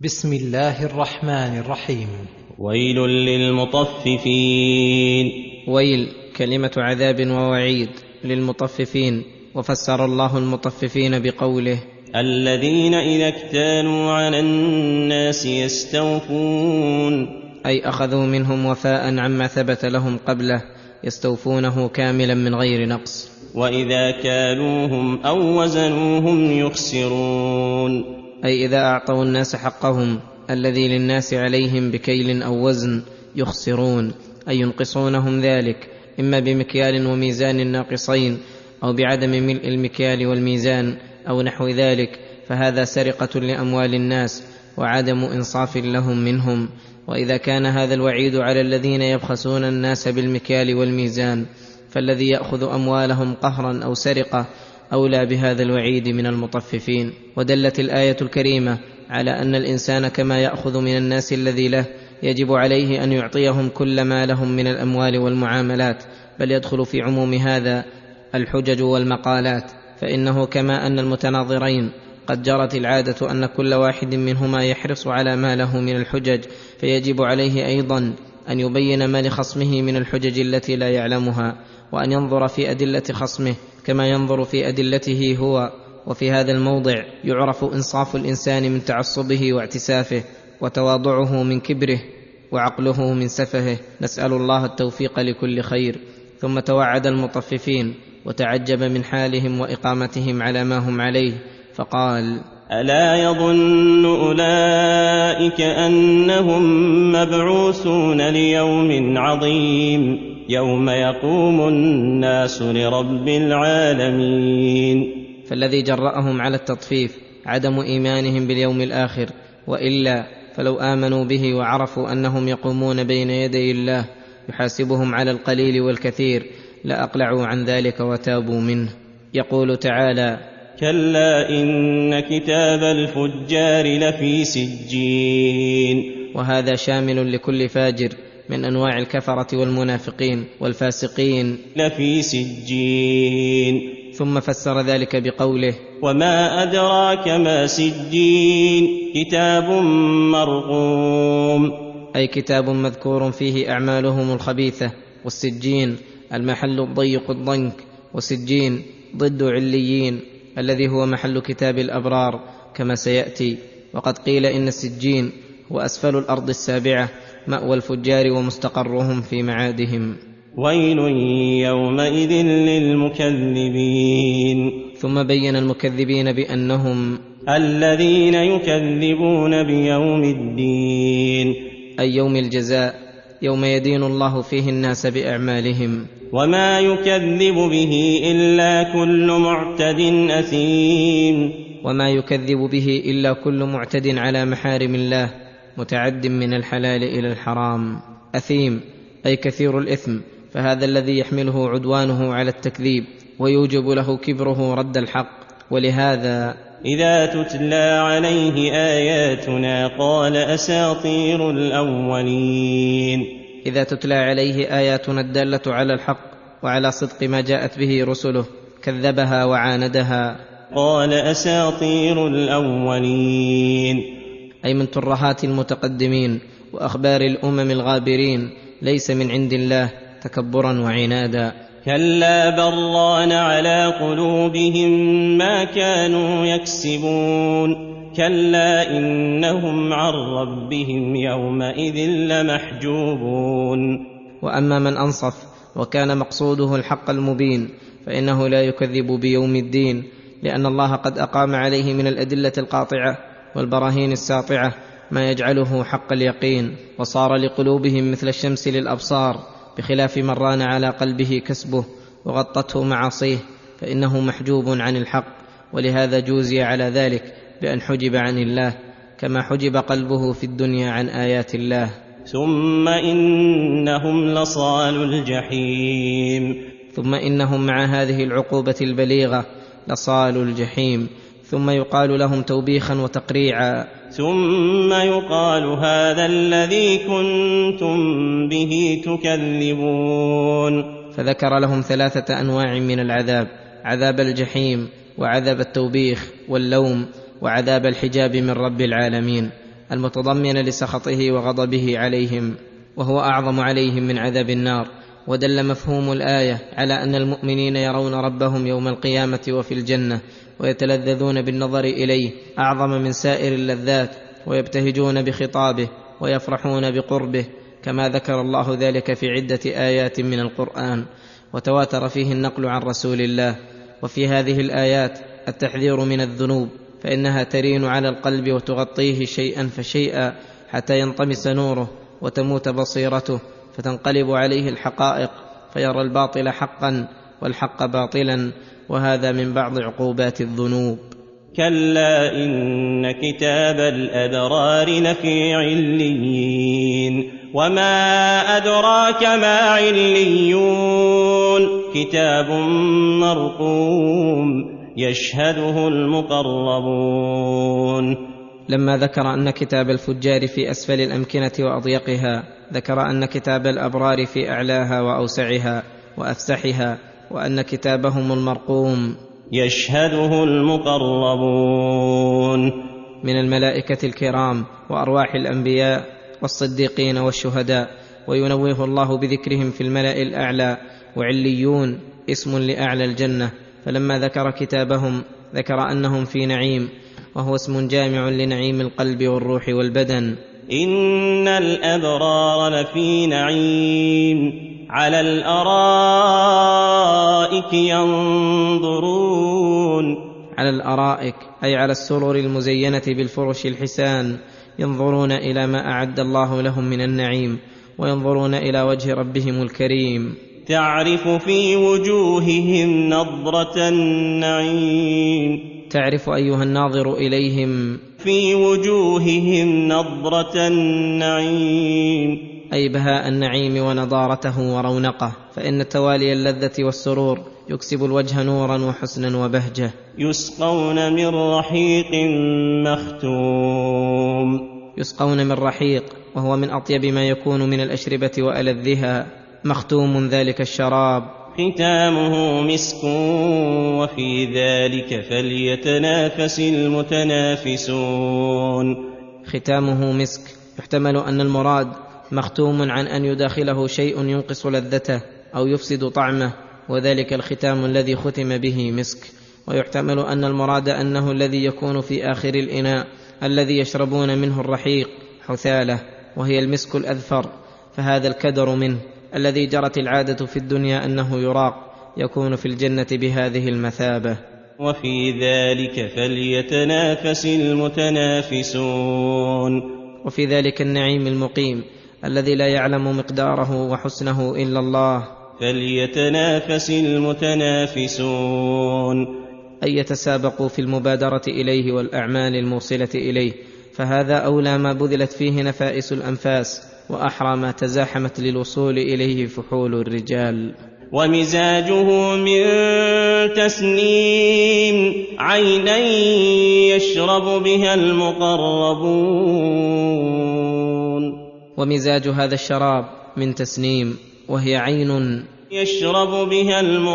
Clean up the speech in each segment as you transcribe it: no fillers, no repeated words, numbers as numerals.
بسم الله الرحمن الرحيم. ويل للمطففين. ويل كلمة عذاب ووعيد للمطففين. وفسر الله المطففين بقوله: الذين إذا اكتالوا على الناس يستوفون، أي أخذوا منهم وفاء عما ثبت لهم قبله، يستوفونه كاملا من غير نقص. وإذا كالوهم أو وزنوهم يخسرون، أي إذا أعطوا الناس حقهم الذي للناس عليهم بكيل أو وزن يخسرون، أي ينقصونهم ذلك إما بمكيال وميزان ناقصين أو بعدم ملء المكيال والميزان أو نحو ذلك، فهذا سرقة لأموال الناس وعدم إنصاف لهم منهم. وإذا كان هذا الوعيد على الذين يبخسون الناس بالمكيال والميزان، فالذي يأخذ أموالهم قهرا أو سرقة أولى بهذا الوعيد من المطففين. ودلت الآية الكريمة على أن الإنسان كما يأخذ من الناس الذي له يجب عليه أن يعطيهم كل ما لهم من الأموال والمعاملات، بل يدخل في عموم هذا الحجج والمقالات، فإنه كما أن المتناظرين قد جرت العادة أن كل واحد منهما يحرص على ما له من الحجج، فيجب عليه أيضا أن يبين ما لخصمه من الحجج التي لا يعلمها، وأن ينظر في أدلة خصمه كما ينظر في أدلته هو. وفي هذا الموضع يعرف إنصاف الإنسان من تعصبه واعتسافه، وتواضعه من كبره، وعقله من سفهه. نسأل الله التوفيق لكل خير. ثم توعد المطففين وتعجب من حالهم وإقامتهم على ما هم عليه، فقال: ألا يظن أولئك أنهم مبعوثون ليوم عظيم، يوم يقوم الناس لرب العالمين. فالذي جرأهم على التطفيف عدم إيمانهم باليوم الآخر، وإلا فلو آمنوا به وعرفوا أنهم يقومون بين يدي الله يحاسبهم على القليل والكثير لأقلعوا عن ذلك وتابوا منه. يقول تعالى: كلا إن كتاب الفجار لفي سجين. وهذا شامل لكل فاجر من أنواع الكفرة والمنافقين والفاسقين، لفي سجين. ثم فسر ذلك بقوله: وما أدراك ما سجين، كتاب مرقوم، أي كتاب مذكور فيه أعمالهم الخبيثة. والسجين المحل الضيق الضنك، وسجين ضد عليين الذي هو محل كتاب الأبرار كما سيأتي. وقد قيل إن السجين هو أسفل الأرض السابعة، مأوى الفجار ومستقرهم في معادهم. ويل يومئذ للمكذبين. ثم بين المكذبين بأنهم الذين يكذبون بيوم الدين، أي يوم الجزاء، يوم يدين الله فيه الناس بأعمالهم. وما يكذب به إلا كل معتد أثيم. وما يكذب به إلا كل معتد على محارم الله، متعد من الحلال إلى الحرام. أثيم أي كثير الإثم، فهذا الذي يحمله عدوانه على التكذيب ويوجب له كبره رد الحق. ولهذا إذا تتلى عليه آياتنا قال أساطير الأولين. إذا تتلى عليه آياتنا الدالة على الحق وعلى صدق ما جاءت به رسله كذبها وعاندها. قال أساطير الأولين، أي من ترهات المتقدمين وأخبار الأمم الغابرين، ليس من عند الله تكبرا وعنادا. كلا بران على قلوبهم ما كانوا يكسبون، كلا إنهم عن ربهم يومئذ لمحجوبون. وأما من أنصف وكان مقصوده الحق المبين فإنه لا يكذب بيوم الدين، لأن الله قد أقام عليه من الأدلة القاطعة والبراهين الساطعة ما يجعله حق اليقين، وصار لقلوبهم مثل الشمس للأبصار، بخلاف من ران على قلبه كسبه وغطته معاصيه فإنه محجوب عن الحق. ولهذا جوزي على ذلك بأن حجب عن الله، كما حجب قلبه في الدنيا عن آيات الله. ثم إنهم لصال الجحيم. ثم إنهم مع هذه العقوبة البليغة لصال الجحيم. ثم يقال لهم توبيخا وتقريعا: ثم يقال هذا الذي كنتم به تكذبون. فذكر لهم 3 أنواع من العذاب: عذاب الجحيم، وعذاب التوبيخ واللوم، وعذاب الحجاب من رب العالمين. المتضمنة لسخطه وغضبه عليهم، وهو أعظم عليهم من عذاب النار. ودل مفهوم الآية على أن المؤمنين يرون ربهم يوم القيامة وفي الجنة، ويتلذذون بالنظر إليه أعظم من سائر اللذات، ويبتهجون بخطابه ويفرحون بقربه، كما ذكر الله ذلك في عدة آيات من القرآن، وتواتر فيه النقل عن رسول الله. وفي هذه الآيات التحذير من الذنوب، فإنها ترين على القلب وتغطيه شيئا فشيئا حتى ينطمس نوره وتموت بصيرته، فتنقلب عليه الحقائق فيرى الباطل حقا والحق باطلا، وهذا من بعض عقوبات الذنوب. كلا إن كتاب الأبرار لفي عليين وما أدراك ما عليون كتاب مرقوم يشهده المقربون. لما ذكر أن كتاب الفجار في أسفل الأمكنة وأضيقها، ذكر أن كتاب الأبرار في أعلاها وأوسعها وأفسحها، وأن كتابهم المرقوم يشهده المقربون من الملائكة الكرام وأرواح الأنبياء والصديقين والشهداء، وينوه الله بذكرهم في الملأ الأعلى. وعليون اسم لأعلى الجنة، فلما ذكر كتابهم ذكر أنهم في نعيم، وهو اسم جامع لنعيم القلب والروح والبدن. إن الأبرار لفي نعيم على الأرائك ينظرون. على الأرائك أي على السرر المزينة بالفرش الحسان، ينظرون إلى ما أعد الله لهم من النعيم، وينظرون إلى وجه ربهم الكريم. تعرف في وجوههم نضرة النعيم. تعرف أيها الناظر إليهم في وجوههم نضرة النعيم أي بهاء النعيم ونضارته ورونقه، فإن توالي اللذة والسرور يكسب الوجه نورا وحسنا وبهجة. يسقون من رحيق مختوم. يسقون من رحيق، وهو من أطيب ما يكون من الأشربة وألذها. مختوم ذلك الشراب، ختامه مسك وفي ذلك فليتنافس المتنافسون. ختامه مسك، يحتمل أن المراد مختوم عن أن يداخله شيء ينقص لذته أو يفسد طعمه، وذلك الختام الذي ختم به مسك. ويحتمل أن المراد أنه الذي يكون في آخر الإناء الذي يشربون منه الرحيق حثالة، وهي المسك الأذفر، فهذا الكدر منه الذي جرت العادة في الدنيا أنه يراق، يكون في الجنة بهذه المثابة. وفي ذلك فليتنافس المتنافسون. وفي ذلك النعيم المقيم الذي لا يعلم مقداره وحسنه إلا الله فليتنافس المتنافسون، أي يتسابقوا في المبادرة إليه والأعمال الموصلة إليه، فهذا أولى ما بذلت فيه نفائس الأنفاس، وأحرى ما تزاحمت للوصول إليه فحول الرجال. ومزاجه من تسنيم عينا يشرب بها المقربون. ومزاج هذا الشراب من تسنيم، وهي عين يشرب بها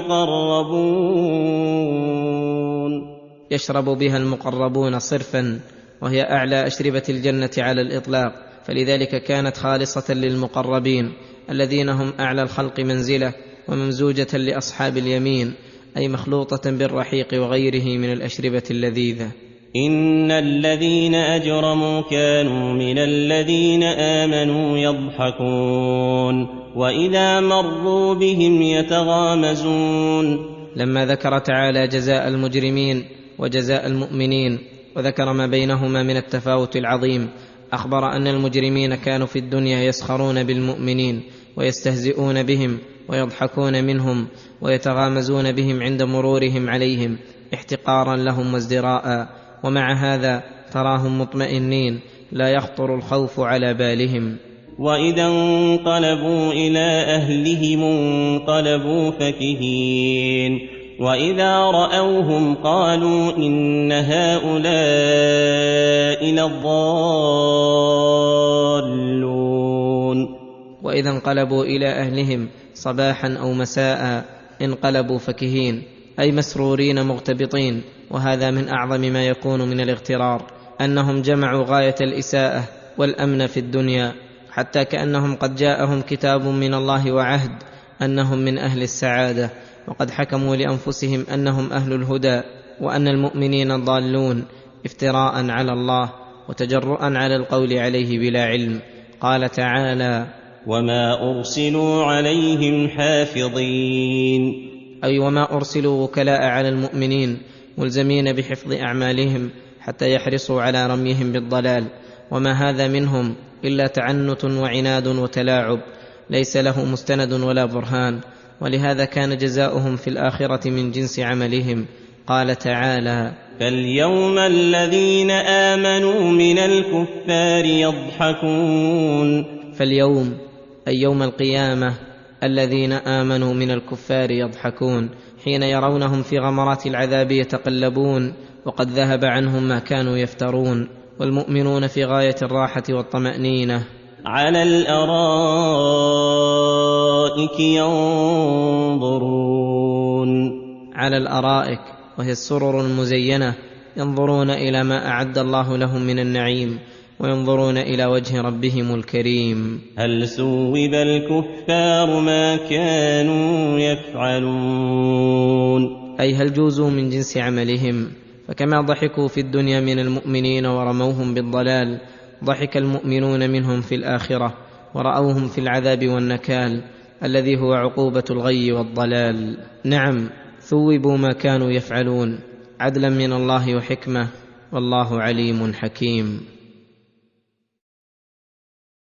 المقربون. يشرب بها المقربون صرفا، وهي أعلى أشربة الجنة على الإطلاق، فلذلك كانت خالصة للمقربين الذين هم أعلى الخلق منزلة، وممزوجة لأصحاب اليمين، أي مخلوطة بالرحيق وغيره من الأشربة اللذيذة. إن الذين أجرموا كانوا من الذين آمنوا يضحكون وإذا مروا بهم يتغامزون. لما ذكر تعالى جزاء المجرمين وجزاء المؤمنين، وذكر ما بينهما من التفاوت العظيم، أخبر أن المجرمين كانوا في الدنيا يسخرون بالمؤمنين ويستهزئون بهم ويضحكون منهم ويتغامزون بهم عند مرورهم عليهم احتقارا لهم وازدراء، ومع هذا تراهم مطمئنين لا يخطر الخوف على بالهم. وإذا انقلبوا إلى أهلهم انقلبوا فكهين وإذا رأوهم قالوا إن هؤلاء لضالون. وإذا انقلبوا إلى أهلهم صباحا أو مساء انقلبوا فكهين، أي مسرورين مغتبطين، وهذا من أعظم ما يكون من الاغترار، انهم جمعوا غايه الاساءه والامن في الدنيا، حتى كانهم قد جاءهم كتاب من الله وعهد انهم من اهل السعاده، وقد حكموا لانفسهم انهم اهل الهدى وان المؤمنين ضالون، افتراء على الله وتجرؤا على القول عليه بلا علم. قال تعالى: وما أرسلوا عليهم حافظين، أي وما أرسلوا وكلاء على المؤمنين ملزمين بحفظ أعمالهم حتى يحرصوا على رميهم بالضلال، وما هذا منهم إلا تعنت وعناد وتلاعب ليس له مستند ولا برهان، ولهذا كان جزاؤهم في الآخرة من جنس عملهم. قال تعالى: فاليوم الذين آمنوا من الكفار يضحكون. فاليوم أي يوم القيامة الذين آمنوا من الكفار يضحكون، حين يرونهم في غمرات العذاب يتقلبون، وقد ذهب عنهم ما كانوا يفترون، والمؤمنون في غاية الراحة والطمأنينة على الأرائك ينظرون. على الأرائك وهي السرر المزينة، ينظرون إلى ما أعد الله لهم من النعيم، وينظرون إلى وجه ربهم الكريم. هل ثوب الكفار ما كانوا يفعلون، أي هل جوزوا من جنس عملهم، فكما ضحكوا في الدنيا من المؤمنين ورموهم بالضلال، ضحك المؤمنون منهم في الآخرة ورأوهم في العذاب والنكال الذي هو عقوبة الغي والضلال. نعم، ثوبوا ما كانوا يفعلون عدلا من الله وحكمة، والله عليم حكيم.